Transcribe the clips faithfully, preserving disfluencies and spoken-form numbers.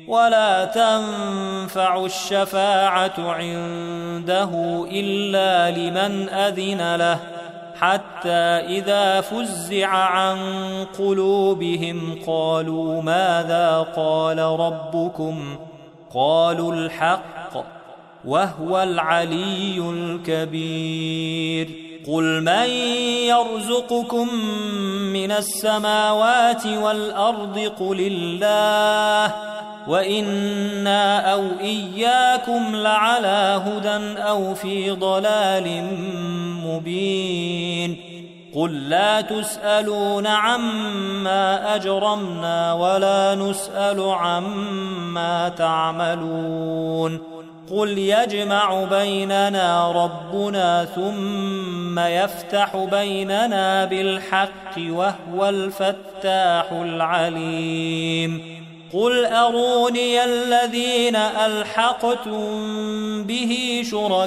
ولا تنفع الشفاعة عنده إلا لمن أذن له حتى إذا فزع عن قلوبهم قالوا ماذا قال ربكم قالوا الحق وهو العلي الكبير قل من يرزقكم من السماوات والأرض قل الله وإنا أو إياكم لعلى هدى أو في ضلال مبين قل لا تسألون عما أجرمنا ولا نسأل عما تعملون قل يجمع بيننا ربنا ثم يفتح بيننا بالحق وهو الفتاح العليم قل أروني الذين ألحقتم به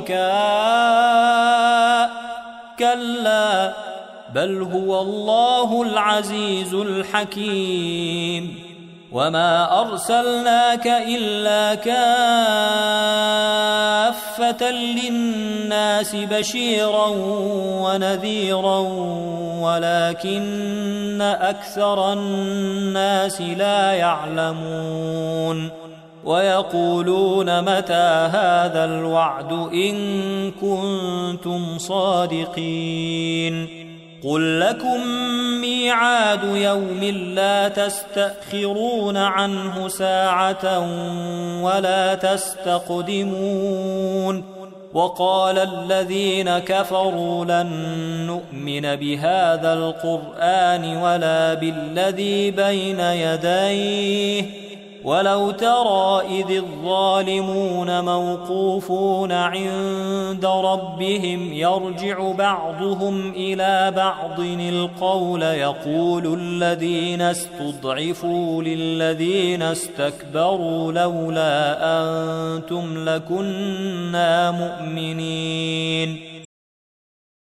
شركاء كلا بل هو الله العزيز الحكيم وما أرسلناك إلا كافة للناس بشيرا ونذيرا ولكن أكثر الناس لا يعلمون ويقولون متى هذا الوعد إن كنتم صادقين قل لكم ميعاد يوم لا تستأخرون عنه ساعة ولا تستقدمون وقال الذين كفروا لن نؤمن بهذا القرآن ولا بالذي بين يديه ولو ترى إذ الظالمون موقوفون عند ربهم يرجع بعضهم إلى بعض القول يقول الذين استضعفوا للذين استكبروا لولا أنتم لكنا مؤمنين